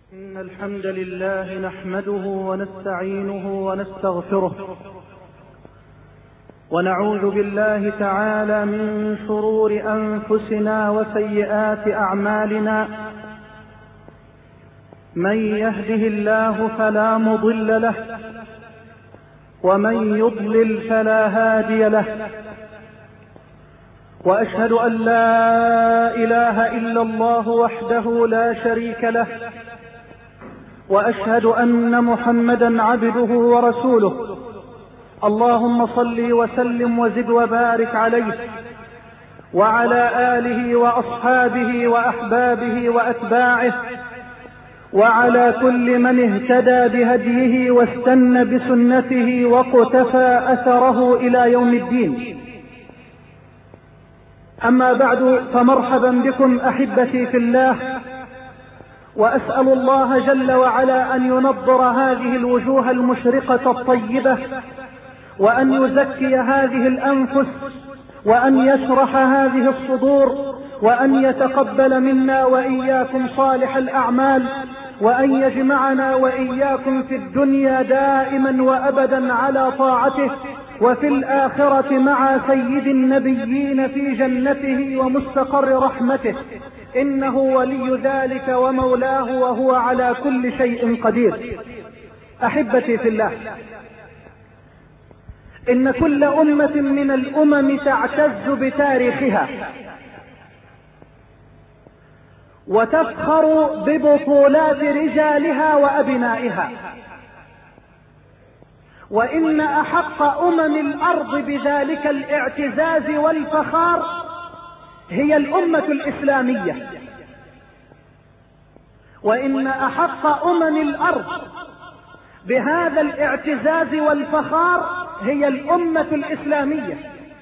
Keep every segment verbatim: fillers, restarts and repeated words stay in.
إن الحمد لله نحمده ونستعينه ونستغفره ونعوذ بالله تعالى من شرور أنفسنا وسيئات أعمالنا. من يهده الله فلا مضل له ومن يضلل فلا هادي له، وأشهد أن لا إله إلا الله وحده لا شريك له، وأشهد أن محمدا عبده ورسوله. اللهم صل وسلم وزد وبارك عليه وعلى آله وأصحابه وأحبابه وأتباعه وعلى كل من اهتدى بهديه واستنى بسنته وقتفى أثره إلى يوم الدين. أما بعد، فمرحبا بكم أحبتي في الله، وأسأل الله جل وعلا أن ينضر هذه الوجوه المشرقة الطيبة، وأن يزكي هذه الأنفس، وأن يشرح هذه الصدور، وأن يتقبل منا وإياكم صالح الأعمال، وأن يجمعنا وإياكم في الدنيا دائما وأبدا على طاعته، وفي الآخرة مع سيد النبيين في جنته ومستقر رحمته، إنه ولي ذلك ومولاه وهو على كل شيء قدير. أحبتي في الله، إن كل أمة من الأمم تعتز بتاريخها وتفخر ببطولات رجالها وأبنائها، وإن أحق أمم الأرض بذلك الاعتزاز والفخار هي الأمة الإسلامية، وإن أحق أمم الأرض بهذا الاعتزاز والفخار هي الأمة الإسلامية،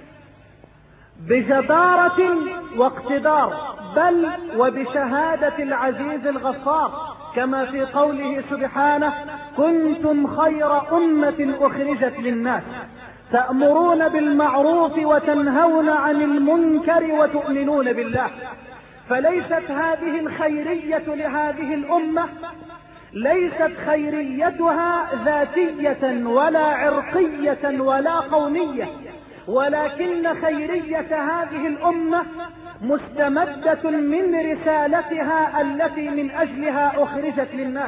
بجدارة واقتدار، بل وبشهادة العزيز الغفار، كما في قوله سبحانه: كنتم خير أمة أخرجت للناس تأمرون بالمعروف وتنهون عن المنكر وتؤمنون بالله. فليست هذه الخيرية لهذه الأمة، ليست خيريتها ذاتية ولا عرقية ولا قومية، ولكن خيرية هذه الأمة مستمدة من رسالتها التي من أجلها أخرجت للناس.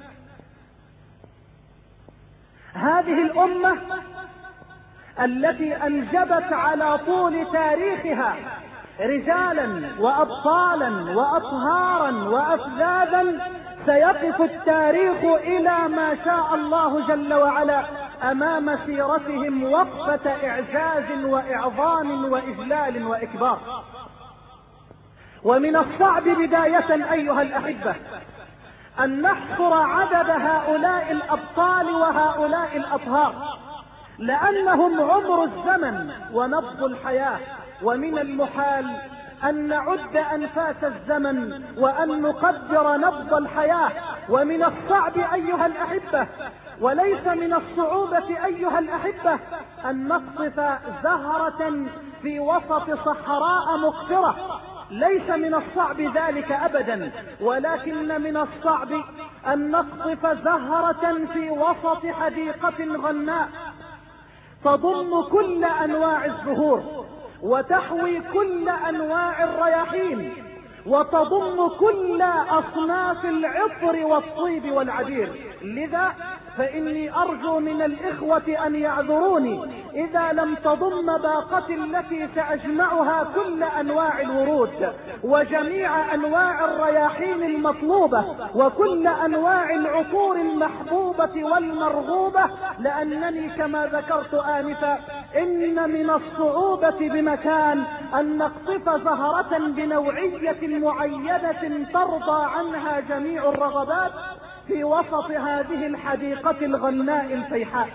هذه الأمة التي أنجبت على طول تاريخها رجالا وأبطالا وأطهارا وأفذاذا، سيقف التاريخ إلى ما شاء الله جل وعلا أمام سيرتهم وقفة إعجاز وإعظام وإجلال وإكبار. ومن الصعب بداية أيها الأحبة أن نحصر عدد هؤلاء الأبطال وهؤلاء الأطهار، لأنهم عمر الزمن ونبض الحياة، ومن المحال أن نعد أنفاس الزمن وأن نقدر نبض الحياة. ومن الصعب أيها الأحبة، وليس من الصعوبة أيها الأحبة، أن نقطف زهرة في وسط صحراء مقفرة. ليس من الصعب ذلك أبدا، ولكن من الصعب أن نقطف زهرة في وسط حديقة غناء تضم كل أنواع الزهور، وتحوي كل أنواع الرياحين، وتضم كل أصناف العطر والطيب والعبير. لذا فإني أرجو من الإخوة أن يعذروني إذا لم تضم باقتي التي سأجمعها كل أنواع الورود وجميع أنواع الرياحين المطلوبة وكل أنواع العطور المحبوبة والمرغوبة، لأنني كما ذكرت آنفا إن من الصعوبة بمكان أن نقطف زهرة بنوعية معينة ترضى عنها جميع الرغبات في وسط هذه الحديقة الغناء الفيحاء.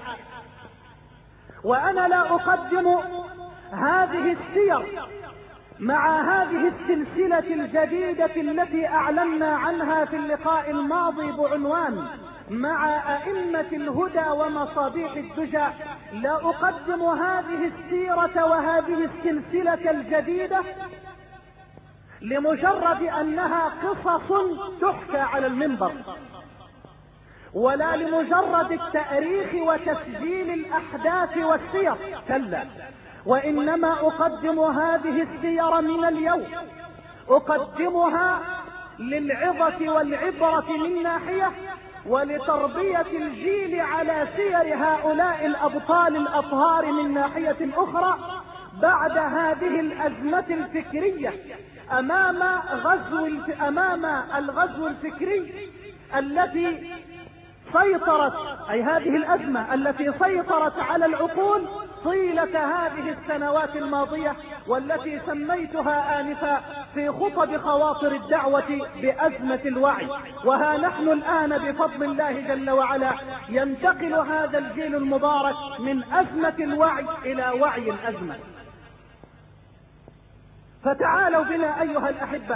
وأنا لا أقدم هذه السير مع هذه السلسلة الجديدة التي أعلنا عنها في اللقاء الماضي بعنوان مع أئمة الهدى ومصابيح الدجى، لا أقدم هذه السيرة وهذه السلسلة الجديدة لمجرد انها قصص تحكى على المنبر، ولا لمجرد التاريخ وتسجيل الاحداث والسير، كلا، وانما اقدم هذه السير من اليوم، اقدمها للعظة والعبرة من ناحية، ولتربية الجيل على سير هؤلاء الابطال الاطهار من ناحية اخرى، بعد هذه الازمة الفكرية امام غزو امام الغزو الفكري التي سيطرت، اي هذه الازمة التي سيطرت على العقول طيلة هذه السنوات الماضية، والتي سميتها آنفا في خطب خواطر الدعوة بأزمة الوعي. وها نحن الآن بفضل الله جل وعلا ينتقل هذا الجيل المبارك من أزمة الوعي إلى وعي الأزمة. فتعالوا بنا أيها الأحبة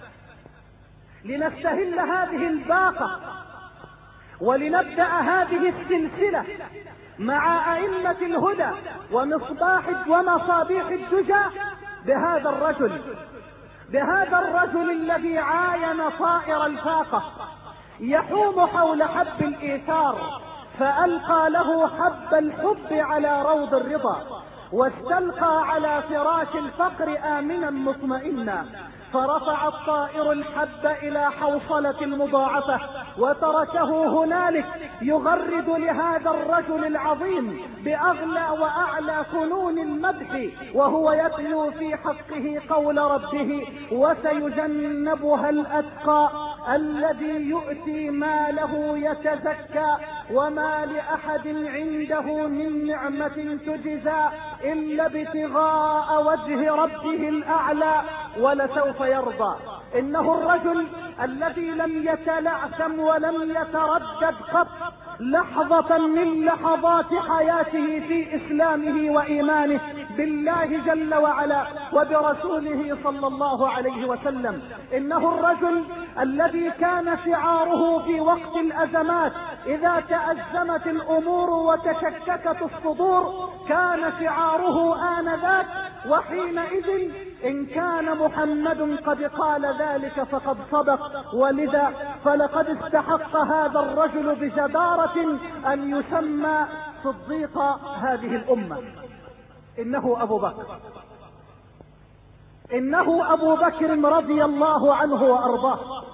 لنستهل هذه الباقة، ولنبدأ هذه السلسلة مع أئمة الهدى ومصباح ومصابيح الدجى بهذا الرجل، بهذا الرجل الذي عاين طائر الفاقة يحوم حول حب الإيثار، فألقى له حب الحب على روض الرضا، واستلقى على فراش الفقر آمنا مطمئنا، فرفع الطائر الحب الى حوصلة المضاعفة وتركه هنالك يغرد لهذا الرجل العظيم باغلى واعلى فنون المدح، وهو يتلو في حقه قول ربه: وسيجنبها الاتقى الذي يؤتي ماله يتزكى وما لاحد عنده من نعمة تجزى الا ابتغاء وجه ربه الاعلى ولسوف يرضى. انه الرجل الذي لم يتلعثم ولم يتردد قط لحظة من لحظات حياته في اسلامه وايمانه بالله جل وعلا وبرسوله صلى الله عليه وسلم. انه الرجل الذي كان شعاره في وقت الازمات اذا تأزمت الامور وتشككت الصدور كان شعاره آنذاك وحينئذ: ان كان محمد قد قال ذلك فقد صدق، ولذا فلقد استحق هذا الرجل بجدارة ان يسمى صديق هذه الامة. انه ابو بكر، انه ابو بكر رضي الله عنه وارضاه.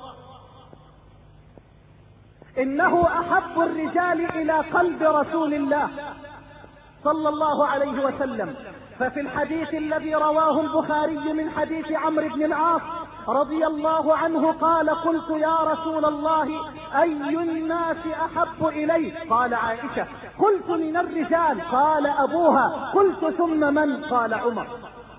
انه احب الرجال الى قلب رسول الله صلى الله عليه وسلم. ففي الحديث الذي رواه البخاري من حديث عمرو بن العاص رضي الله عنه قال: قلت يا رسول الله اي الناس احب اليك؟ قال: عائشة. قلت: من الرجال؟ قال: ابوها. قلت: ثم من؟ قال: عمر.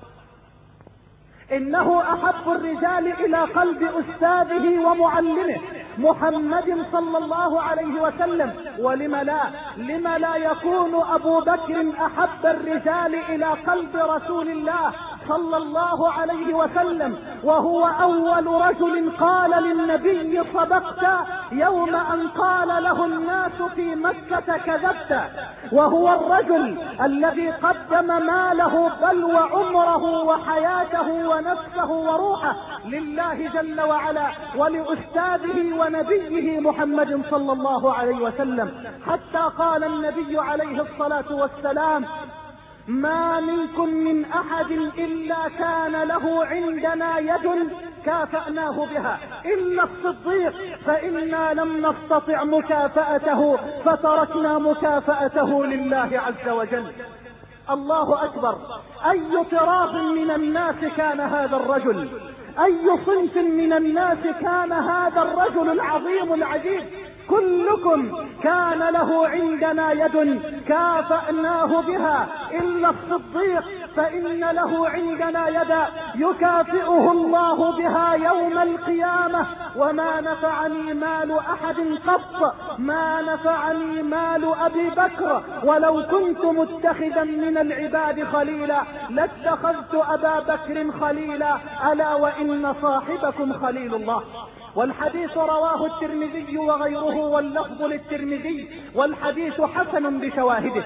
انه احب الرجال الى قلب استاذه ومعلمه محمد صلى الله عليه وسلم. ولم لا؟ لم لا يكون ابو بكر احب الرجال الى قلب رسول الله صلى الله عليه وسلم، وهو اول رجل قال للنبي: صدقت، يوم ان قال له الناس في مكة: كذبت. وهو الرجل الذي قدم ماله بل وعمره وحياته ونفسه وروحه لله جل وعلا ولأستاذه ونبيه محمد صلى الله عليه وسلم، حتى قال النبي عليه الصلاة والسلام: ما منكم من احد الا كان له عندنا يد كافأناه بها الا الصديق، فانا لم نستطع مكافأته فتركنا مكافأته لله عز وجل. الله اكبر! اي طراف من الناس كان هذا الرجل، اي صنف من الناس كان هذا الرجل العظيم العجيب. كلكم كان له عندنا يد كافأناه بها الا الصديق، فان له عندنا يدا يكافئه الله بها يوم القيامة. وما نفعني مال احد قط ما نفعني مال ابي بكر، ولو كنت متخذا من العباد خليلا لاتخذت ابا بكر خليلا، الا وان صاحبكم خليل الله. والحديث رواه الترمذي وغيره واللفظ للترمذي، والحديث حسن بشواهده.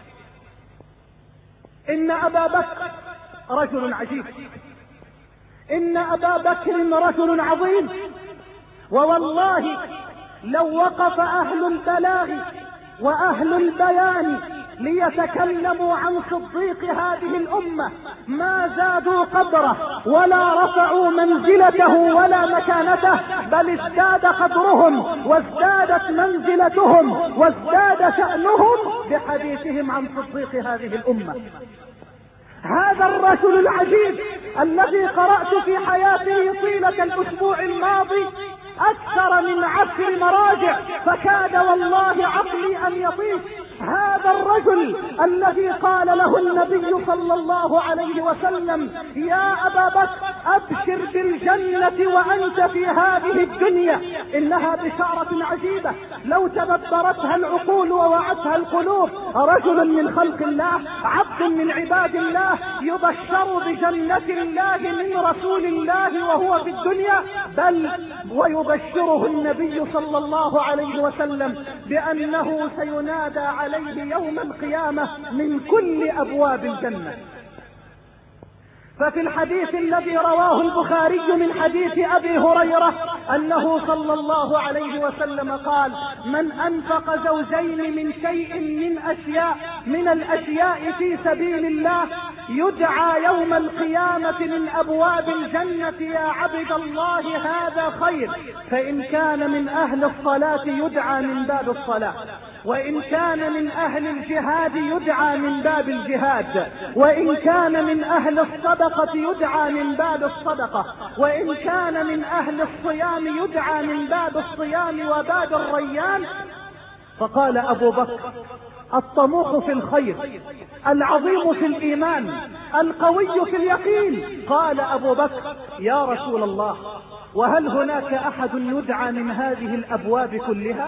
ان ابا بكر رجل عجيب، إن أبا بكر رجل عظيم، ووالله لو وقف أهل البلاغ وأهل البيان ليتكلموا عن صديق هذه الأمة ما زادوا قدره ولا رفعوا منزلته ولا مكانته، بل ازداد قدرهم وازدادت منزلتهم وازداد شأنهم بحديثهم عن صديق هذه الأمة. هذا الرجل العجيب الذي قرأت في حياته طيلة الأسبوع الماضي أكثر من عشر مراجع فكاد والله عقلي أن يطيش. هذا الرجل الذي قال له النبي صلى الله عليه وسلم: يا أبا بكر أبشر بالجنة وأنت في هذه الدنيا. إنها بشارة عجيبة لو تدبرتها العقول ووعتها القلوب. رجل من خلق الله، عبد من عباد الله، يبشر بجنة الله من رسول الله وهو في الدنيا، بل ويبشره النبي صلى الله عليه وسلم بأنه سينادى عليه يوم القيامة من كل أبواب الجنة. ففي الحديث الذي رواه البخاري من حديث أبي هريرة أنه صلى الله عليه وسلم قال: من أنفق زوجين من شيء من أشياء من الأشياء في سبيل الله يدعى يوم القيامة من أبواب الجنة: يا عبد الله هذا خير. فإن كان من أهل الصلاة يدعى من باب الصلاة، وإن كان من أهل الجهاد يدعى من باب الجهاد، وإن كان من أهل الصدقة يدعى من باب الصدقة، وإن كان من أهل الصيام يدعى من باب الصيام وباب الريان. فقال أبو بكر: الطموح في الخير، العظيم في الإيمان، القوي في اليقين. قال أبو بكر: يا رسول الله، وهل هناك أحد يدعى من هذه الأبواب كلها؟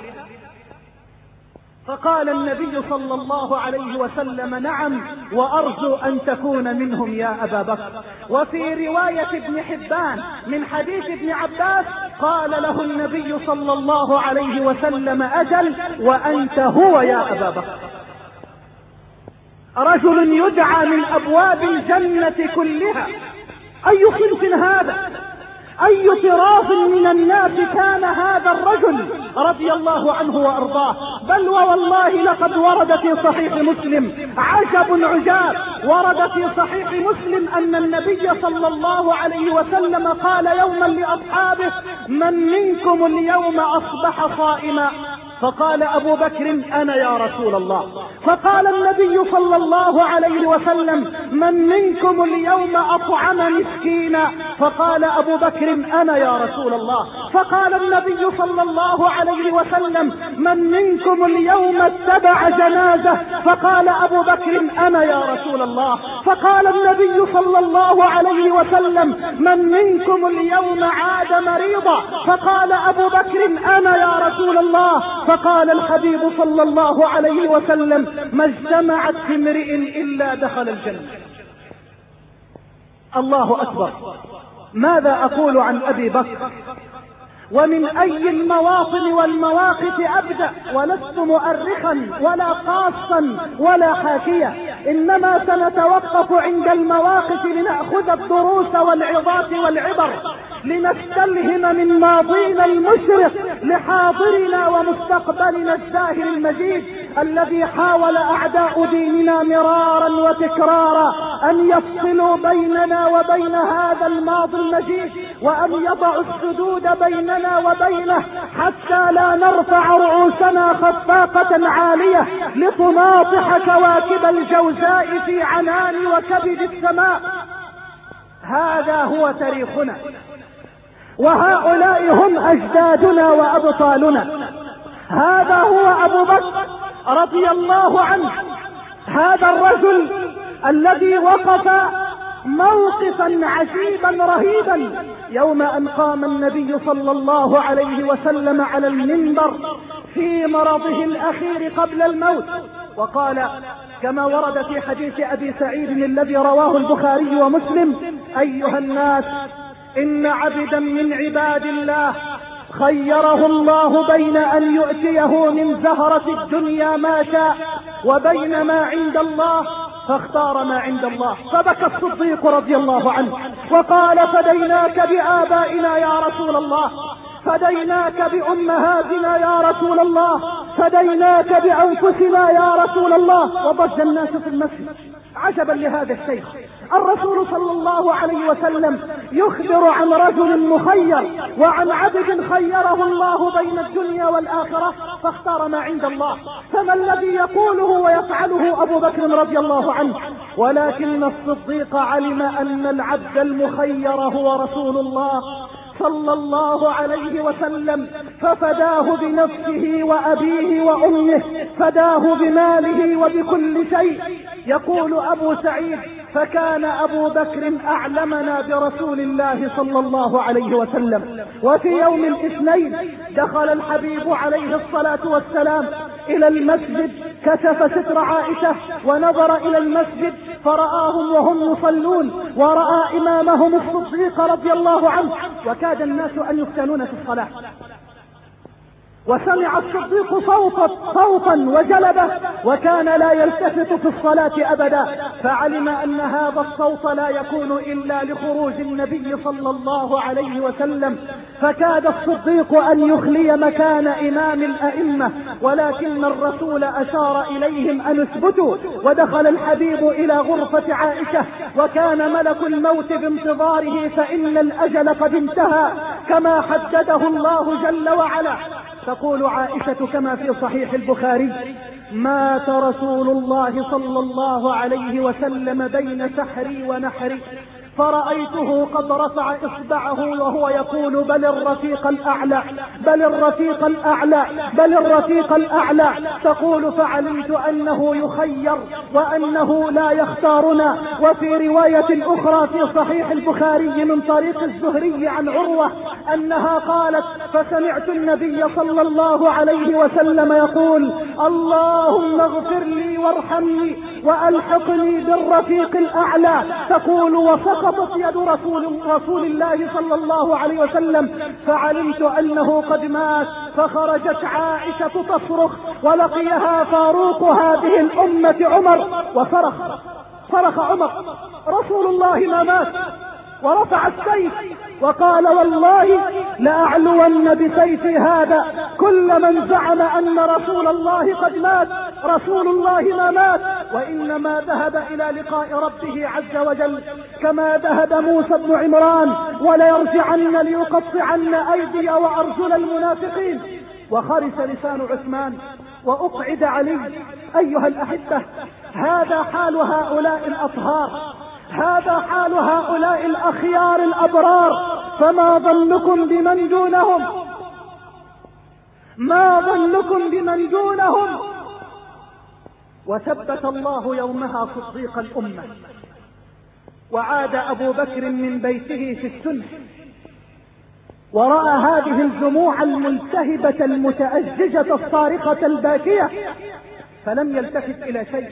فقال النبي صلى الله عليه وسلم: نعم، وأرجو أن تكون منهم يا أبا بكر. وفي رواية ابن حبان من حديث ابن عباس قال له النبي صلى الله عليه وسلم: أجل، وأنت هو يا أبا بكر. رجل يدعى من أبواب الجنة كلها. أي صنف هذا؟ أي طراف من الناس كان هذا الرجل رضي الله عنه وأرضاه؟ بل ووالله لقد ورد في صحيح مسلم عجب عجاب، ورد في صحيح مسلم أن النبي صلى الله عليه وسلم قال يوما لأصحابه: من منكم اليوم أصبح صائما؟ فقال أبو بكر: أنا يا رسول الله. فقال النبي صلى الله عليه وسلم: من منكم اليوم أطعم مسكينا؟ فقال أبو بكر: أنا يا رسول الله. فقال النبي صلى الله عليه وسلم: من منكم اليوم اتبع جنازة؟ فقال أبو بكر: أنا يا رسول الله. فقال النبي صلى الله عليه وسلم: من منكم اليوم عاد مريضا؟ فقال أبو بكر: أنا يا رسول الله. فقال الحبيب صلى الله عليه وسلم: ما اجتمعت في امرئ إلا دخل الجنة. الله أكبر. ماذا أقول عن أبي بكر؟ ومن أي المواطن والمواقف أبدأ؟ ولست مؤرخا ولا قاصا ولا حاشية، إنما سنتوقف عند المواقف لنأخذ الدروس والعظات والعبر، لنستلهم من ماضينا المشرق لحاضرنا ومستقبلنا الزاهر المجيد، الذي حاول أعداء ديننا مرارا وتكرارا أن يفصلوا بيننا وبين هذا الماضي المجيد، وأن يضعوا السدود بيننا وبينه حتى لا نرفع رؤوسنا خفاقة عالية لتناطح كواكب الجوزاء في عنان وكبد السماء. هذا هو تاريخنا، وهؤلاء هم أجدادنا وأبطالنا. هذا هو أبو بكر رضي الله عنه، هذا الرجل الذي وقف موقفا عجيبا رهيبا يوم أن قام النبي صلى الله عليه وسلم على المنبر في مرضه الأخير قبل الموت، وقال كما ورد في حديث أبي سعيد الذي رواه البخاري ومسلم: أيها الناس، إن عبدا من عباد الله خيره الله بين أن يؤتيه من زهرة الدنيا ما شاء وبين ما عند الله، فاختار ما عند الله. فبكى الصديق رضي الله عنه وقال فديناك بآبائنا يا رسول الله، فديناك بأمهاتنا يا رسول الله، فديناك بأنفسنا يا رسول الله. وضج الناس في المسجد عجبا لهذا الشيخ. الرسول صلى الله عليه وسلم يخبر عن رجل مخير وعن عبد خيره الله بين الدنيا والآخرة فاختار ما عند الله، فما الذي يقوله ويفعله أبو بكر رضي الله عنه؟ ولكن الصديق علم أن العبد المخير هو رسول الله صلى الله عليه وسلم، ففداه بنفسه وأبيه وأمه، فداه بماله وبكل شيء. يقول أبو سعيد فكان أبو بكر أعلمنا برسول الله صلى الله عليه وسلم. وفي يوم الاثنين دخل الحبيب عليه الصلاة والسلام إلى المسجد، كشف ستر عائشة ونظر إلى المسجد فرآهم وهم يصلون، ورأى إمامهم الصديق رضي الله عنه، وكاد الناس أن يفتنون في الصلاة. وسمع الصديق صوتا صوتا وجلبه، وكان لا يلتفت في الصلاة أبدا، فعلم أن هذا الصوت لا يكون إلا لخروج النبي صلى الله عليه وسلم، فكاد الصديق أن يخلي مكان إمام الأئمة، ولكن الرسول أشار إليهم أن اثبتوا. ودخل الحبيب إلى غرفة عائشة، وكان ملك الموت بانتظاره، فإن الأجل قد انتهى كما حدده الله جل وعلا. تقول عائشة كما في صحيح البخاري: مات رسول الله صلى الله عليه وسلم بين سحري ونحري، فرأيته قد رفع إصبعه وهو يقول: بل الرفيق الأعلى، بل الرفيق الأعلى، بل الرفيق الأعلى. تقول فعلمت أنه يخير وأنه لا يختارنا. وفي رواية أخرى في صحيح البخاري من طريق الزهري عن عروة أنها قالت: فسمعت النبي صلى الله عليه وسلم يقول: اللهم اغفر لي وارحمني وألحقني بالرفيق الأعلى. تقول وسقط سقطت يد رسول, رسول الله صلى الله عليه وسلم، فعلمت أنه قد مات. فخرجت عائشة تصرخ، ولقيها فاروق هذه الأمة عمر، وصرخ صرخ عمر: رسول الله ما مات. ورفع السيف وقال: والله لأعلون بسيفي هذا كل من زعم أن رسول الله قد مات. رسول الله ما مات، وإنما ذهب إلى لقاء ربه عز وجل كما ذهب موسى بن عمران، وليرجعن ليقطعن أيدي وأرجل المنافقين. وخرس لسان عثمان وأقعد علي. أيها الأحبة، هذا حال هؤلاء الأطهار، هذا حال هؤلاء الأخيار الأبرار، فما ظنكم بمن دونهم؟ ما ظنكم بمن دونهم؟ وثبت الله يومها صديق الأمة. وعاد أبو بكر من بيته في السنة، ورأى هذه الجموع الملتهبة المتأججة الصارخة الباكية، فلم يلتفت إلى شيء،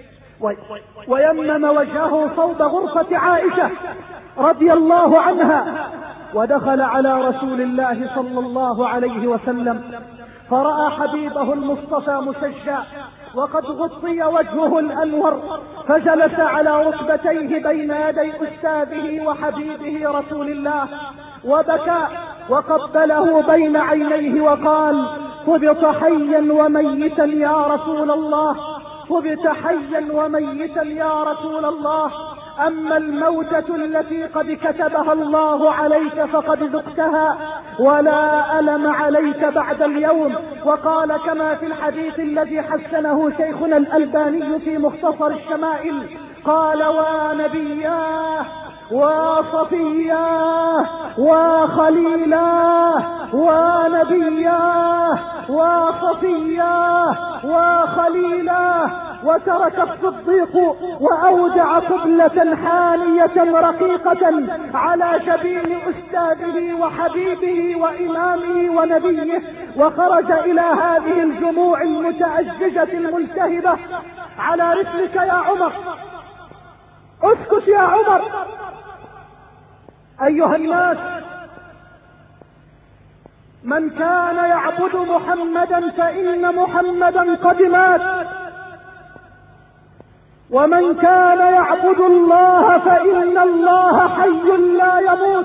ويمم وجهه صوب غرفة عائشة رضي الله عنها، ودخل على رسول الله صلى الله عليه وسلم، فرأى حبيبه المصطفى مسجى وقد غطي وجهه الأنور، فجلس على ركبتيه بين يدي أستاذه وحبيبه رسول الله، وبكى وقبله بين عينيه وقال: طبت حيا وميتا يا رسول الله، طبت حيا وميتا يا رسول الله، أما الموتة التي قد كتبها الله عليك فقد ذقتها، ولا ألم عليك بعد اليوم. وقال كما في الحديث الذي حسنه شيخنا الألباني في مختصر الشمائل، قال: ونبياه وصفياه وخليلاه ونبياه وصفياه وخليلاه. وترك الصديق وأودع قبلة حانية رقيقة على جبين أستاذه وحبيبه وإمامه ونبيه، وخرج إلى هذه الجموع المتأججة الملتهبة: على رسلك يا عمر، اسكت يا عمر. أيها الناس، من كان يعبد محمدا فإن محمدا قد مات، ومن كان يعبد الله فإن الله حي لا يموت،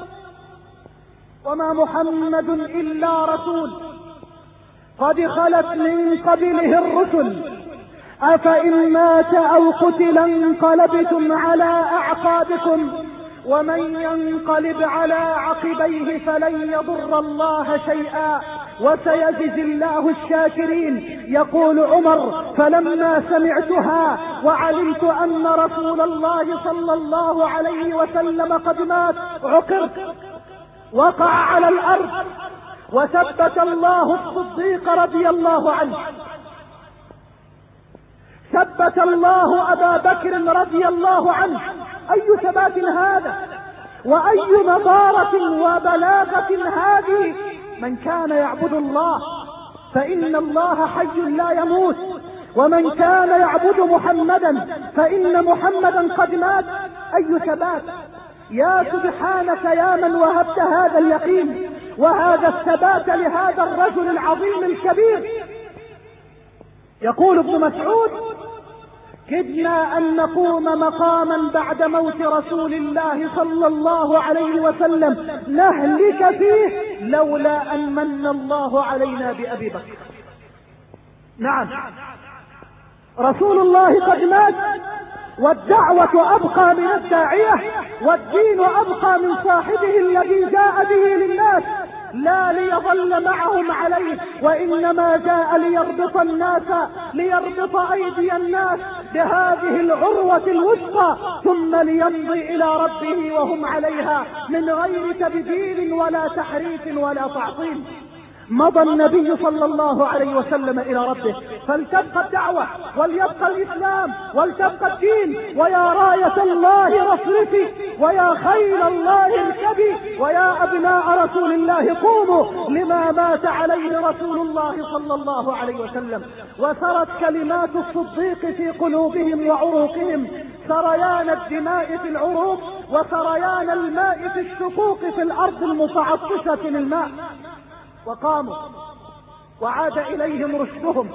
وما محمد إلا رسول قد خلت من قبله الرسل، أفإن مات أو قتل انقلبتم على أعقابكم، ومن ينقلب على عقبيه فلن يضر الله شيئا وسيجزي الله الشاكرين. يقول عمر: فلما سمعتها وعلمت أن رسول الله صلى الله عليه وسلم قد مات عقرت، وقع على الأرض، وثبت الله الصديق رضي الله عنه، ثبت الله أبا بكر رضي الله عنه. أي ثبات هذا، وأي نضارة وبلاغة هذه! من كان يعبد الله فإن الله حي لا يموت، ومن كان يعبد محمدا فإن محمدا قد مات. أي ثبات! يا سبحانك يا من وهبت هذا اليقين وهذا الثبات لهذا الرجل العظيم الكبير. يقول ابن مسعود: كدنا أن نقوم مقاما بعد موت رسول الله صلى الله عليه وسلم نهلك فيه لولا أن من الله علينا بأبي بكر. نعم، رسول الله قد مات، والدعوة أبقى من الداعية، والدين أبقى من صاحبه الذي جاء به للناس، لا ليظل معهم عليه، وإنما جاء ليربط الناس، ليربط أيدي الناس بهذه العروة الوثقى، ثم ليمضي إلى ربه وهم عليها من غير تبديل ولا تحريف ولا تعطيل. مضى النبي صلى الله عليه وسلم إلى ربه، فلتبقى الدعوة وليبقى الإسلام ولتبقى الدين. ويا راية الله رفرفي، ويا خيل الله اركبي، ويا أبناء رسول الله قوموا لما مات عليه رسول الله صلى الله عليه وسلم. وسرت كلمات الصديق في قلوبهم وعروقهم سريان الدماء في العروق وسريان الماء في الشقوق في الأرض المتعطشة للماء. وقاموا وعاد إليهم رشدهم.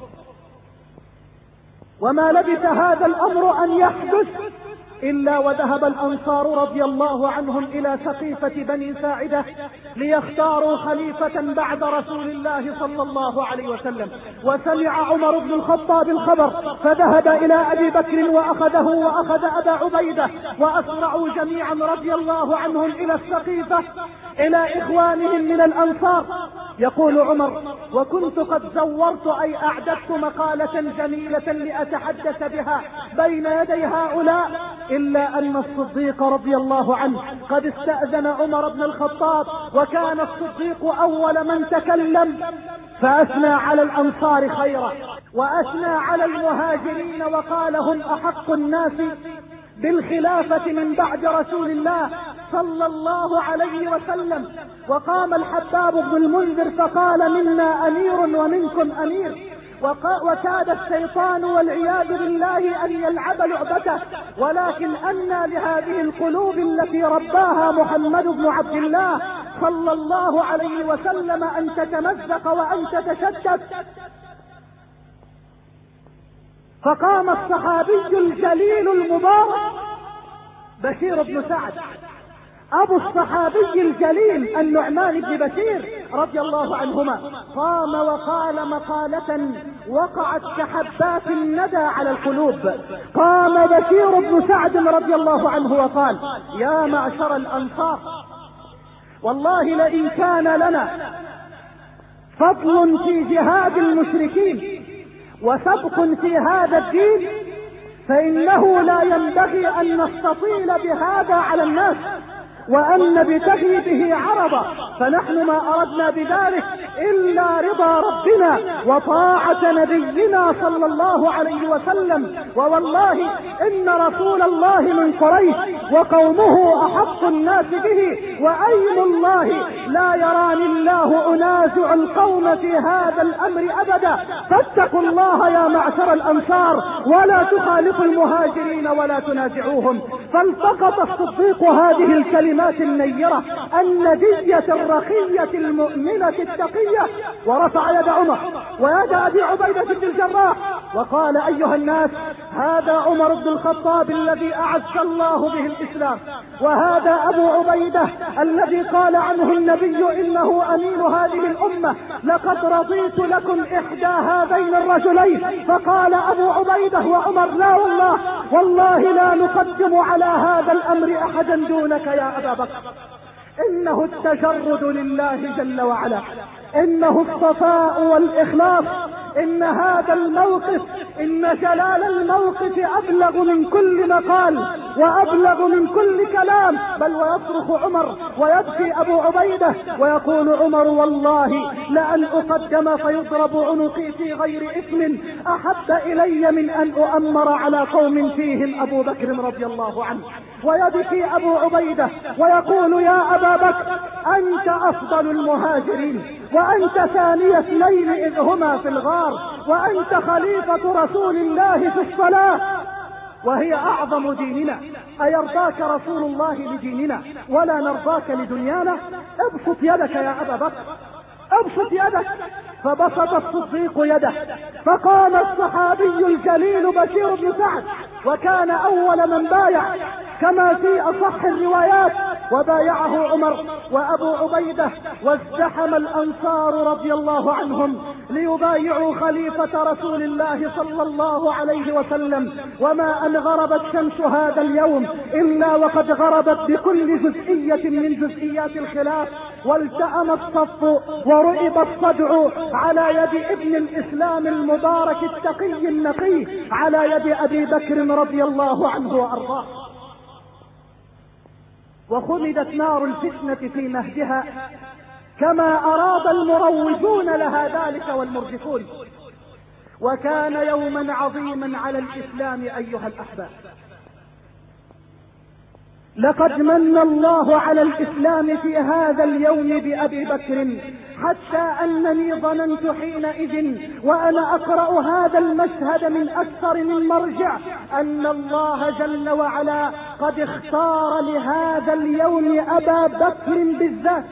وما لبث هذا الأمر أن يحدث إلا وذهب الأنصار رضي الله عنهم إلى سقيفة بني ساعدة ليختاروا خليفة بعد رسول الله صلى الله عليه وسلم. وسمع عمر بن الخطاب الخبر، فذهب إلى أبي بكر وأخذه وأخذ أبا عبيدة، وأسرعوا جميعا رضي الله عنهم إلى السقيفة إلى إخوانهم من الأنصار. يقول عمر: وكنت قد زورت أي أعددت مقالة جميلة لأتحدث بها بين يدي هؤلاء، إلا أن الصديق رضي الله عنه قد استأذن عمر بن الخطاب، وكان الصديق أول من تكلم، فأثنى على الأنصار خيرا وأثنى على المهاجرين، وقال: هم أحق الناس بالخلافة من بعد رسول الله صلى الله عليه وسلم. وقام الحباب بن المنذر فقال: منا أمير ومنكم أمير. وكاد الشيطان والعياذ بالله أن يلعب لعبته، ولكن أنى لهذه القلوب التي رباها محمد بن عبد الله صلى الله عليه وسلم أن تتمزق وأن تتشتت. فقام الصحابي الجليل المبارك بشير بن سعد، أبو الصحابي الجليل النعمان بن بشير رضي الله عنهما، قام وقال مقالة وقعت كحبات الندى على القلوب. قام بشير بن سعد رضي الله عنه وقال: يا معشر الأنصار، والله لئن كان لنا فضل في جهاد المشركين وسبق في هذا الدين فإنه لا ينبغي أن نستطيل بهذا على الناس وأن نبتغي به عرضا، فنحن ما أردنا بذلك إلا رضا ربنا وطاعة نبينا صلى الله عليه وسلم. ووالله إن رسول الله من قريش وقومه أحق الناس به، وأيم الله لا يراني الله أنازع القوم في هذا الأمر أبدا، فاتقوا الله يا معشر الأنصار ولا تخالفوا المهاجرين ولا تنازعوهم. فالتقط الصديق هذه الكلمات النيرة الندية الرقية المؤمنة التقية، ورفع يد عمر ويد أبي عبيدة بن الجراح وقال ايها الناس هذا عمر بن الخطاب الذي اعز الله به الاسلام، وهذا ابو عبيدة الذي قال عنه النبي انه امين هذه الامة، لقد رضيت لكم احدى هذين الرجلين. فقال ابو عبيدة وعمر لا والله والله لا نقدم على هذا الامر احدا دونك يا ابا بكر. انه التجرد لله جل وعلا، انه الصفاء والاخلاص، ان هذا الموقف، ان جلال الموقف ابلغ من كل مقال وابلغ من كل كلام. بل ويصرخ عمر ويبكي ابو عبيدة ويقول عمر والله لان اقدم فيضرب عنقي في غير اثم احب الي من ان اؤمر على قوم فيهم ابو بكر رضي الله عنه. ويبكي ابو عبيدة ويقول يا ابا بكر انت افضل المهاجرين، وانت ثاني اثنين اذ هما في الغار، وانت خليفة رسول الله في الصلاة وهي اعظم ديننا. ايرضاك رسول الله لديننا ولا نرضاك لدنيانا؟ ابسط يدك يا ابا بكر، ابسط يدك. فبسط الصديق يده، فقام الصحابي الجليل بشير بن سعد وكان اول من بايع كما في اصح الروايات، وبايعه عمر وابو عبيدة، وازدحم الانصار رضي الله عنهم ليبايعوا خليفة رسول الله صلى الله عليه وسلم. وما ان غربت شمس هذا اليوم الا وقد غربت بكل جزئية من جزئيات الخلاف، والتأم الصف ورئب الصدع على يد ابن الاسلام المبارك التقي النقي، على يد ابي بكر رضي الله عنه وارضاه. وخمدت نار الفتنة في مهدها كما اراد المروجون لها ذلك والمرجفون. وكان يوما عظيما على الاسلام ايها الاحباب. لقد من الله على الاسلام في هذا اليوم بابي بكر، حتى انني ظننت حينئذ وانا اقرأ هذا المشهد من اكثر من مرجع ان الله جل وعلا قد اختار لهذا اليوم ابا بكر بالذات.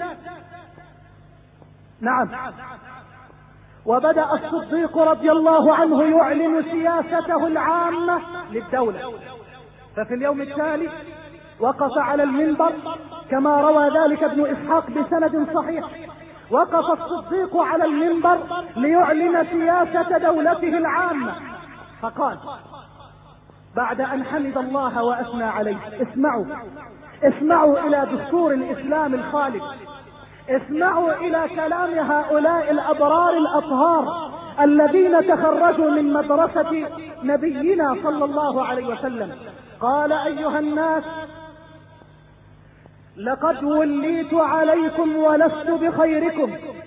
نعم. وبدأ الصديق رضي الله عنه يعلن سياسته العامة للدولة. ففي اليوم التالي وقف على المنبر كما روى ذلك ابن اسحاق بسند صحيح، وقف الصديق على المنبر ليعلن سياسة دولته العامة، فقال بعد ان حمد الله واثنى عليه: اسمعوا اسمعوا الى دستور الاسلام الخالد، اسمعوا الى كلام هؤلاء الابرار الاطهار الذين تخرجوا من مدرسة نبينا صلى الله عليه وسلم. قال: ايها الناس، لقد وليت عليكم ولست بخيركم،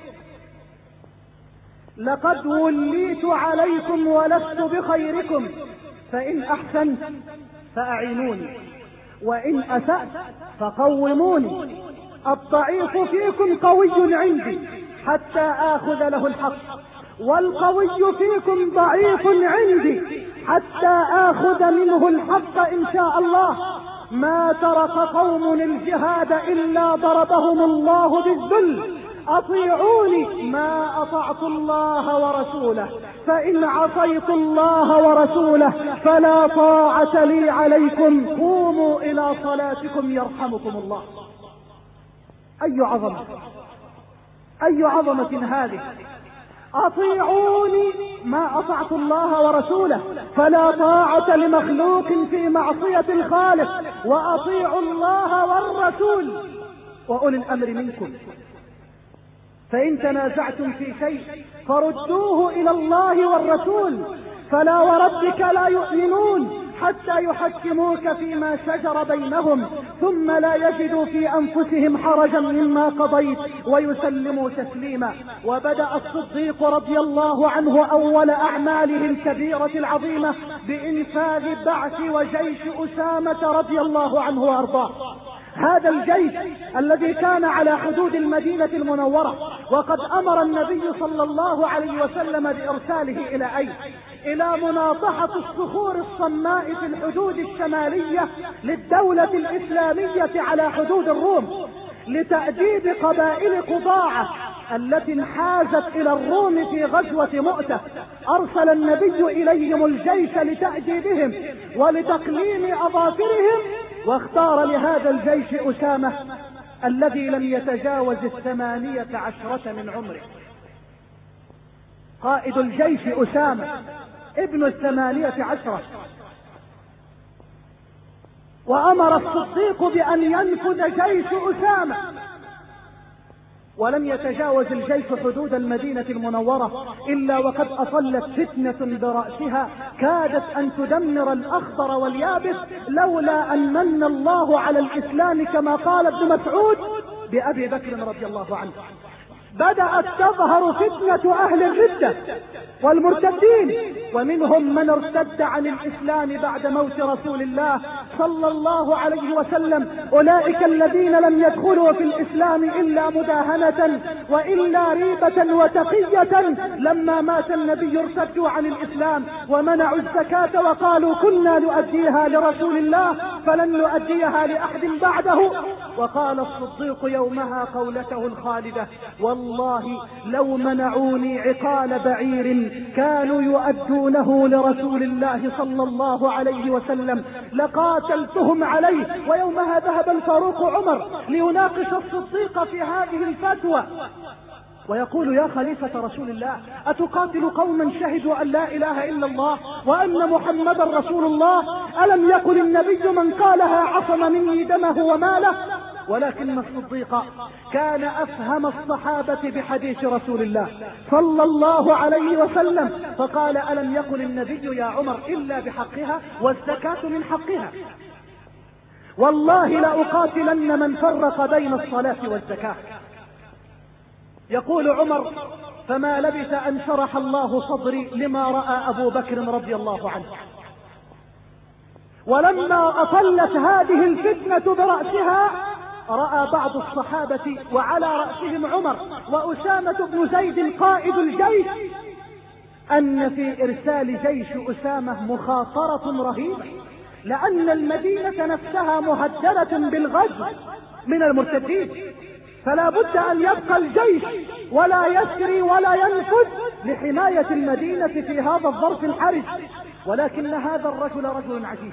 لقد وليت عليكم ولست بخيركم، فإن أحسنت فأعينوني، وإن أسأت فقوموني. الضعيف فيكم قوي عندي حتى آخذ له الحق، والقوي فيكم ضعيف عندي حتى آخذ منه الحق إن شاء الله. ما ترك قوم الجهاد إلا ضربهم الله بالذل. أطيعوني ما أطعت الله ورسوله، فإن عصيت الله ورسوله فلا طاعة لي عليكم، قوموا إلى صلاتكم يرحمكم الله. أي عظمة، أي عظمة هذه! أطيعوني ما أطعت الله ورسوله، فلا طاعة لمخلوق في معصية الخالق، وأطيعوا الله والرسول وأولي الأمر منكم. فإن تنازعتم في شيء فردوه إلى الله والرسول، فلا وربك لا يؤمنون حتى يحكموك فيما شجر بينهم ثم لا يجدوا في أنفسهم حرجا مما قضيت ويسلموا تسليما. وبدأ الصديق رضي الله عنه أول أعماله الكبيرة العظيمة بإنفاذ بعث وجيش أسامة رضي الله عنه وأرضاه. هذا الجيش الذي كان على حدود المدينة المنورة، وقد أمر النبي صلى الله عليه وسلم بإرساله إلى أين؟ إلى مناطحة الصخور الصماء في الحدود الشمالية للدولة الإسلامية على حدود الروم، لتأديب قبائل قضاعة التي انحازت الى الروم في غزوة مؤتة ارسل النبي اليهم الجيش لتأديبهم ولتقليم اظافرهم، واختار لهذا الجيش اسامة الذي لم يتجاوز الثمانية عشرة من عمره. قائد الجيش اسامة ابن الثمانية عشرة. وامر الصديق بان ينفذ جيش اسامة، ولم يتجاوز الجيش حدود المدينة المنورة إلا وقد أطلت فتنة برأسها كادت أن تدمر الأخضر واليابس، لولا أن من الله على الإسلام كما قال ابن مسعود بأبي بكر رضي الله عنه. بدأت تظهر فتنة أهل الردة والمرتدين، ومنهم من ارتد عن الإسلام بعد موت رسول الله صلى الله عليه وسلم. أولئك الذين لم يدخلوا في الإسلام إلا مداهنة وإلا ريبة وتقية، لما مات النبي ارتدوا عن الإسلام ومنعوا الزكاة وقالوا كنا نؤديها لرسول الله فلن نؤديها لأحد بعده. وقال الصديق يومها قولته الخالدة: والله لو منعوني عقال بعير كانوا يؤدونه لرسول الله صلى الله عليه وسلم لقاتلتهم عليه. ويومها ذهب الفاروق عمر ليناقش الصديق في هذه الفتوى ويقول: يا خليفة رسول الله، أتقاتل قوما شهدوا أن لا إله إلا الله وأن محمدا رسول الله؟ ألم يقل النبي من قالها عصم مني دمه وماله؟ ولكن الصديق كان أفهم الصحابة بحديث رسول الله صلى الله عليه وسلم، فقال: ألم يقل النبي يا عمر إلا بحقها والزكاة من حقها؟ والله لأقاتلن من فرق بين الصلاة والزكاة. يقول عمر: فما لبث أن شرح الله صدري لما رأى أبو بكر رضي الله عنه. ولما أطلت هذه الفتنة برأسها رأى بعض الصحابة وعلى رأسهم عمر وأسامة بن زيد قائد الجيش أن في إرسال جيش أسامة مخاطرة رهيبة، لأن المدينة نفسها مهددة بالغزو من المرتدين، فلا بد أن يبقى الجيش ولا يسري ولا ينفذ لحماية المدينة في هذا الظرف الحرج. ولكن هذا الرجل رجل عجيب،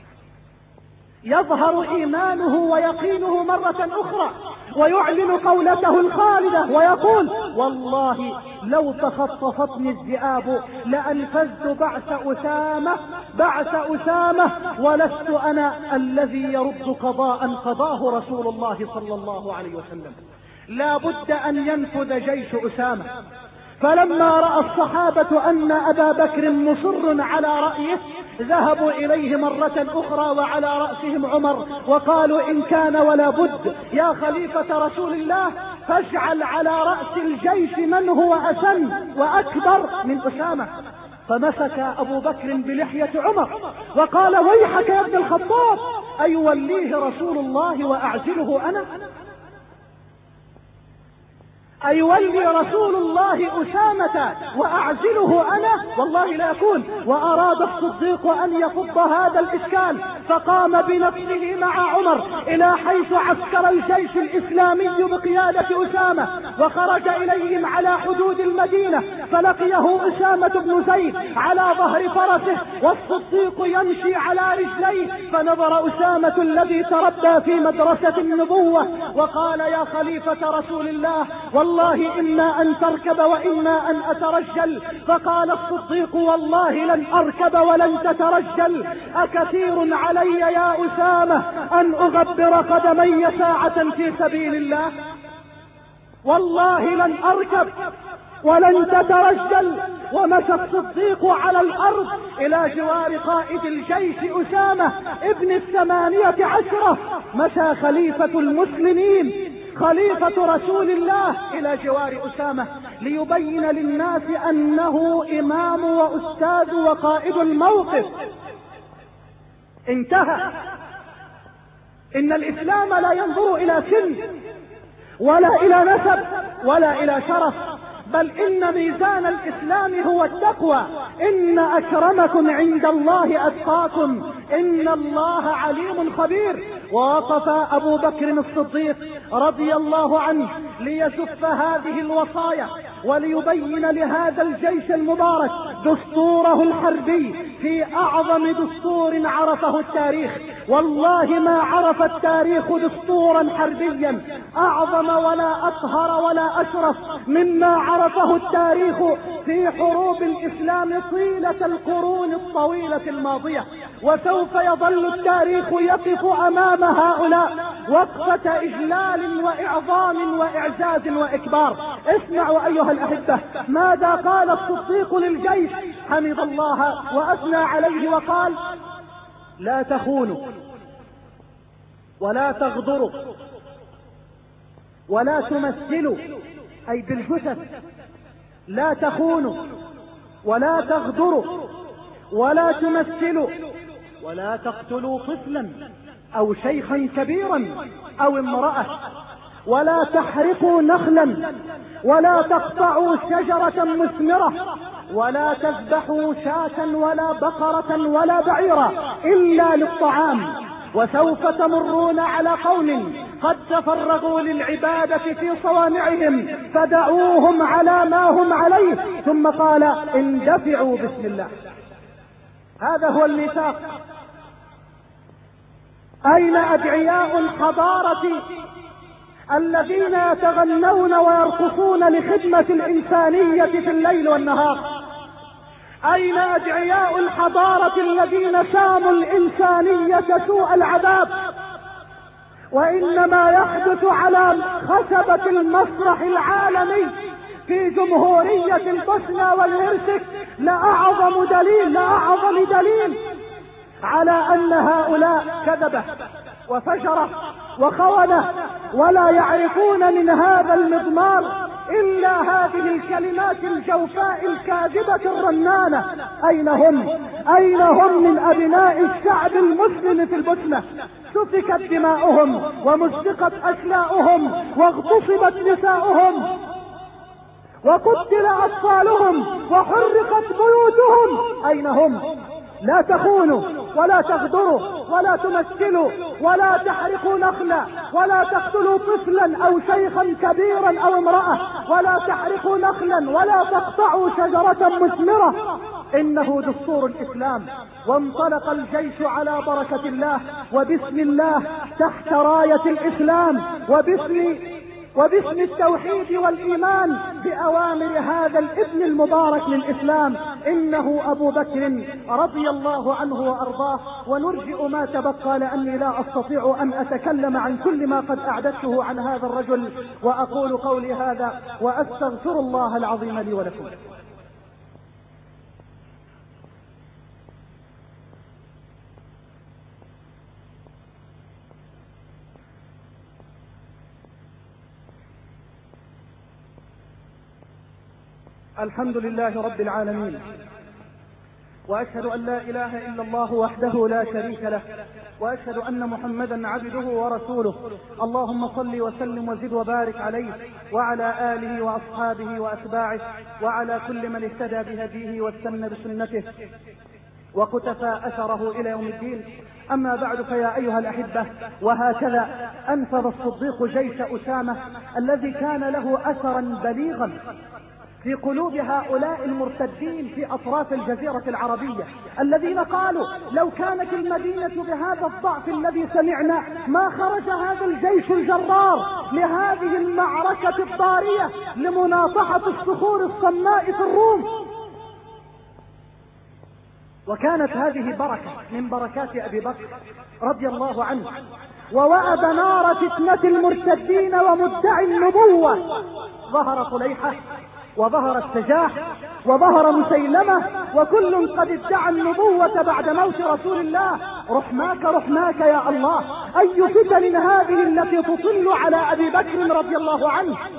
يظهر إيمانه ويقينه مرة أخرى ويعلن قولته الخالدة ويقول: والله لو تخطفتني الذئاب لأنفذت بعث أسامة بعث أسامة ولست أنا الذي يرد قضاء قضاه رسول الله صلى الله عليه وسلم. لا بد أن ينفذ جيش أسامة. فلما رأى الصحابة أن أبا بكر مصر على رأيه ذهبوا إليه مرة أخرى وعلى رأسهم عمر وقالوا: إن كان ولا بد يا خليفة رسول الله فاجعل على رأس الجيش من هو أسن وأكبر من أسامة. فمسك أبو بكر بلحية عمر وقال: ويحك يا ابن الخطاب، أيوليه رسول الله وأعزله أنا؟ أيولي رسول الله أسامة وأعزله أنا؟ والله لا يكون. وأراد الصديق أن يفض هذا الإشكال، فقام بنفسه مع عمر إلى حيث عسكر الجيش الإسلامي بقيادة أسامة، وخرج إليهم على حدود المدينة، فلقيه أسامة بن زيد على ظهر فرسه والصديق يمشي على رجليه، فنظر أسامة الذي تربى في مدرسة النبوة وقال: يا خليفة رسول الله، والله إما أن تركب وإما أن أترجل. فقال الصديق: والله لن أركب ولن تترجل، أكثير علي يا أسامة أن أغبر قدمي ساعة في سبيل الله؟ والله لن أركب ولن تترجل. ومشى الصديق على الأرض إلى جوار قائد الجيش أسامة ابن الثمانية عشرة. مشى خليفة المسلمين خليفة رسول الله إلى جوار أسامة ليبين للناس أنه إمام وأستاذ وقائد الموقف. انتهى. إن الإسلام لا ينظر إلى سن ولا إلى نسب ولا إلى شرف، بل إن ميزان الإسلام هو التقوى. إن أكرمكم عند الله أتقاكم إن الله عليم خبير. ووقف أبو بكر الصديق رضي الله عنه ليزف هذه الوصايا وليبين لهذا الجيش المبارك دستوره الحربي في أعظم دستور عرفه التاريخ. والله ما عرف التاريخ دستورا حربيا أعظم ولا أطهر ولا أشرف مما عرفه التاريخ في حروب الإسلام طيلة القرون الطويلة الماضية. وسوف يظل التاريخ يقف أمام هؤلاء وقفة إجلال وإعظام وإعزاز وإكبار. اسمعوا أيها الأحبة ماذا قال الصديق للجيش، حمد الله وأثنى عليه وقال: لا تخونوا ولا تغدروا ولا تمثلوا، أي بالجثث، لا تخونوا ولا تغدروا ولا تمثلوا ولا تقتلوا طفلا أو شيخا كبيرا أو امرأة ولا تحرقوا نخلا ولا تقطعوا شجرة مثمرة ولا تذبحوا شاة ولا بقرة ولا بعيرا إلا للطعام. وسوف تمرون على قوم قد تفرغوا للعبادة في صوامعهم فدعوهم على ما هم عليه. ثم قال: اندفعوا بسم الله. هذا هو الميثاق. أين أدعياء الحضارة الذين يتغنون ويرقصون لخدمة الإنسانية في الليل والنهار؟ أين أدعياء الحضارة الذين ساموا الإنسانية سوء العذاب؟ وإنما يحدث على خشبة المسرح العالمي في جمهورية البوسنة والهرسك لأعظم دليل لأعظم دليل على أن هؤلاء كذبة وفجرة وخونة ولا يعرفون من هذا المضمار إلا هذه الكلمات الجوفاء الكاذبة الرنانة. أين هم؟ أين هم من أبناء الشعب المسلم في البوسنة؟ سفكت دماؤهم ومزقت أشلاؤهم واغتصبت نساؤهم وقتل أطفالهم وحرقت بيوتهم. أين هم؟ لا تخونوا ولا تغدروا ولا تمثلوا ولا تحرقوا نخلا ولا تقتلوا طفلا أو شيخا كبيرا أو امرأة ولا تحرقوا نخلا ولا تقطعوا شجرة مثمرة. إنه دستور الإسلام. وانطلق الجيش على بركة الله وبسم الله تحت راية الإسلام وباسم وباسم التوحيد والإيمان بأوامر هذا الابن المبارك للإسلام. إنه أبو بكر رضي الله عنه وأرضاه. ونرجئ ما تبقى لأني لا أستطيع أن أتكلم عن كل ما قد أعددته عن هذا الرجل، وأقول قولي هذا وأستغفر الله العظيم لي ولكم. الحمد لله رب العالمين، وأشهد أن لا إله إلا الله وحده لا شريك له، وأشهد أن محمدا عبده ورسوله. اللهم صل وسلم وزد وبارك عليه وعلى آله وأصحابه وأتباعه وعلى كل من اهتدى بهديه واستنى بسنته وقتفى أثره إلى يوم الدين. أما بعد، فيا أيها الأحبة، وهكذا أنفذ الصديق جيش أسامة الذي كان له أثرا بليغا في قلوب هؤلاء المرتدين في أطراف الجزيرة العربية الذين قالوا: لو كانت المدينة بهذا الضعف الذي سمعنا ما خرج هذا الجيش الجرار لهذه المعركة الضارية لمناطحة الصخور الصماء في الروم. وكانت هذه بركة من بركات أبي بكر رضي الله عنه، ووأد نار فتنة المرتدين ومدعي النبوة. ظهر طليحة وظهر السجاح وظهر مسيلمة، وكل قد ادعى النبوة بعد موت رسول الله. رحماك رحماك يا الله، أي فتن هذه التي تطل على أبي بكر رضي الله عنه.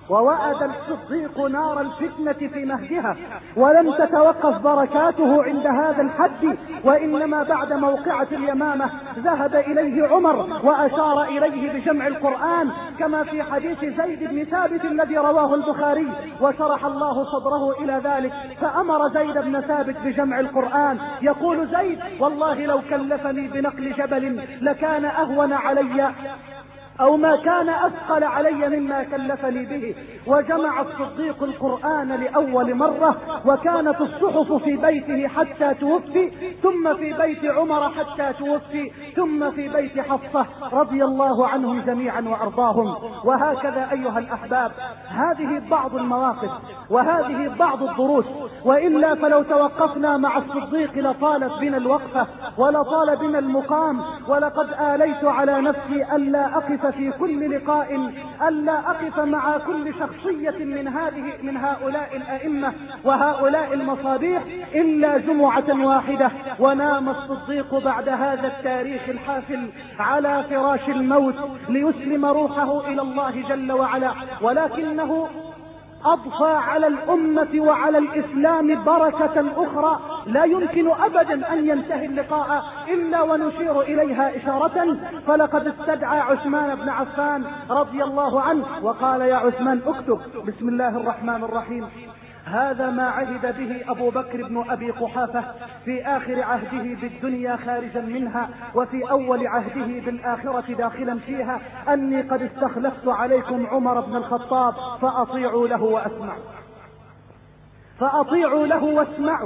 ووأد الصديق نار الفتنة في مهدها، ولم تتوقف بركاته عند هذا الحد، وإنما بعد موقعة اليمامة ذهب إليه عمر وأشار إليه بجمع القرآن، كما في حديث زيد بن ثابت الذي رواه البخاري، وشرح الله صدره إلى ذلك، فأمر زيد بن ثابت بجمع القرآن. يقول زيد: والله لو كلفني بنقل جبل لكان أهون علي أو ما كان أثقل علي مما كلفني به. وجمع الصديق القرآن لأول مرة، وكانت الصحف في بيته حتى توفي، ثم في بيت عمر حتى توفي، ثم في بيت حفصة رضي الله عنهم جميعا وأرضاهم. وهكذا أيها الأحباب، هذه بعض المواقف وهذه بعض الدروس، وإلا فلو توقفنا مع الصديق لطالت بنا الوقفة ولطال بنا المقام. ولقد آليت على نفسي ألا أقف في كل لقاء ألا أقف مع كل شخصية من هذه من هؤلاء الأئمة وهؤلاء المصابيح إلا جمعة واحدة، ونام الصديق بعد هذا التاريخ الحافل على فراش الموت ليسلم روحه إلى الله جل وعلا، ولكنه أضفى على الأمة وعلى الإسلام بركة أخرى لا يمكن أبدا أن ينتهي اللقاء إلا ونشير إليها إشارة. فلقد استدعى عثمان بن عفان رضي الله عنه وقال: يا عثمان اكتب بسم الله الرحمن الرحيم. هذا ما عهد به أبو بكر بن أبي قحافة في آخر عهده بالدنيا خارجا منها، وفي أول عهده بالآخرة داخلا فيها، أني قد استخلفت عليكم عمر بن الخطاب فأطيعوا له وأسمعوا فأطيعوا له واسمعوا.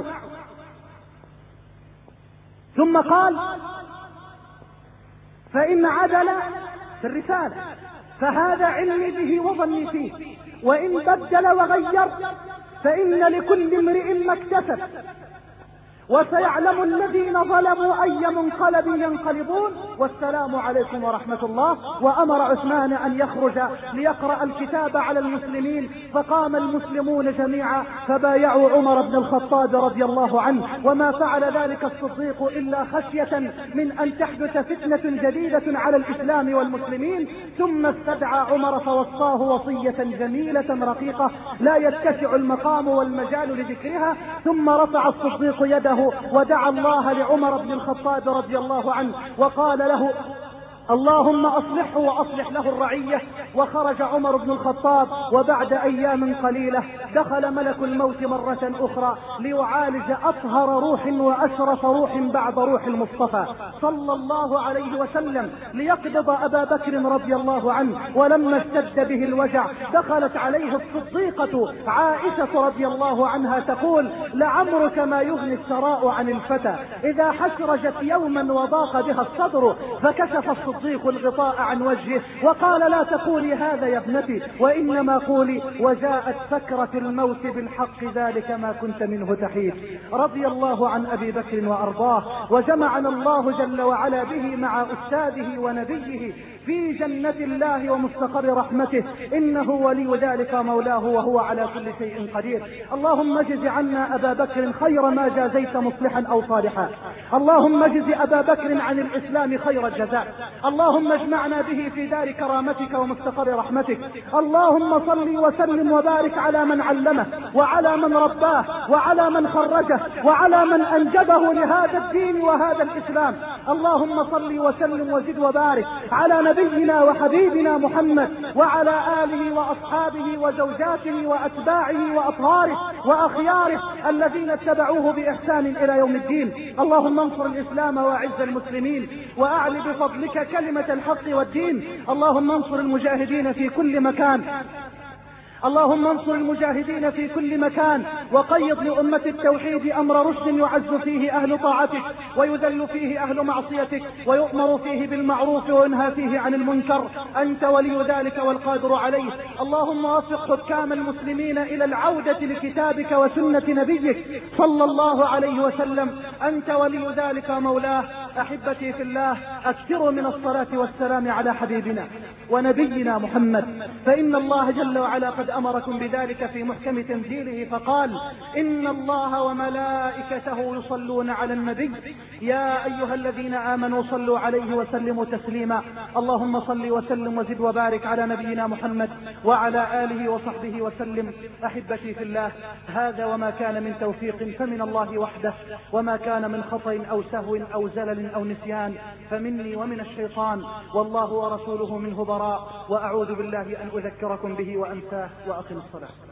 ثم قال: فإن عدل في الرسالة فهذا علمي به وظني فيه، وإن بدل وغير فإن لكل امرئ ما اكتسب، وسيعلم الذين ظلموا أي منقلب ينقلبون، والسلام عليكم ورحمة الله. وأمر عثمان أن يخرج ليقرأ الكتاب على المسلمين، فقام المسلمون جميعا فبايعوا عمر بن الخطاب رضي الله عنه. وما فعل ذلك الصديق إلا خشية من أن تحدث فتنة جديدة على الإسلام والمسلمين. ثم استدعى عمر فوصاه وصية جميلة رقيقة لا يتسع المقام والمجال لذكرها. ثم رفع الصديق يده ودعا الله لعمر بن الخطاب رضي الله عنه وقال له: اللهم أصلحه وأصلح له الرعية. وخرج عمر بن الخطاب، وبعد أيام قليلة دخل ملك الموت مرة أخرى ليعالج أطهر روح وأشرف روح بعد روح المصطفى صلى الله عليه وسلم ليقبض أبا بكر رضي الله عنه. ولما اشتد به الوجع دخلت عليه الصديقة عائشة رضي الله عنها تقول: لعمرك ما يغني الثراء عن الفتى إذا حشرجت يوما وضاق بها الصدر. فكشف الصديق الغطاء عن وجهه وقال: لا تقولي هذا يا ابنتي، وإنما قولي: وجاءت سكرة الموت بالحق ذلك ما كنت منه تحيد. رضي الله عن أبي بكر وأرضاه، وجمعنا الله جل وعلا به مع أستاذه ونبيه في جنة الله ومستقر رحمته، إنه ولي ذلك مولاه وهو على كل شيء قدير. اللهم اجز عنا أبا بكر خير ما جازيت مصلحا أو صالحا. اللهم اجز أبا بكر عن الإسلام خير الجزاء. اللهم اجمعنا به في دار كرامتك ومستقر رحمتك. اللهم صل وسلم وبارك على من علمه وعلى من رباه وعلى من خرجه وعلى من أنجبه لهذا الدين وهذا الإسلام. اللهم صل وسلم وزد وبارك على نبينا وحبيبنا محمد وعلى آله وأصحابه وزوجاته وأتباعه وأطهاره وأخياره الذين اتبعوه بإحسان إلى يوم الدين. اللهم انصر الإسلام وأعز المسلمين وأعل بفضلك كلمة الحق والدين. اللهم انصر المجاهدين في كل مكان اللهم انصر المجاهدين في كل مكان، وقيض لأمة التوحيد أمر رشد يعز فيه أهل طاعتك ويذل فيه أهل معصيتك، ويؤمر فيه بالمعروف وينهى فيه عن المنكر. أنت ولي ذلك والقادر عليه. اللهم وفق حكام المسلمين إلى العودة لكتابك وسنة نبيك صلى الله عليه وسلم. أنت ولي ذلك مولاه. أحبتي في الله، أكثروا من الصلاة والسلام على حبيبنا ونبينا محمد، فإن الله جل وعلا قد أمركم بذلك في محكم تنزيله فقال: إن الله وملائكته يصلون على النبي يا أيها الذين آمنوا صلوا عليه وسلموا تسليما. اللهم صل وسلم وزد وبارك على نبينا محمد وعلى آله وصحبه وسلم. أحبتي في الله، هذا وما كان من توفيق فمن الله وحده، وما كان من خطأ أو سهو أو زلل أو نسيان فمني ومن الشيطان، والله ورسوله منه براء، وأعوذ بالله أن أذكركم به وأنساه. وأقم الصلاة.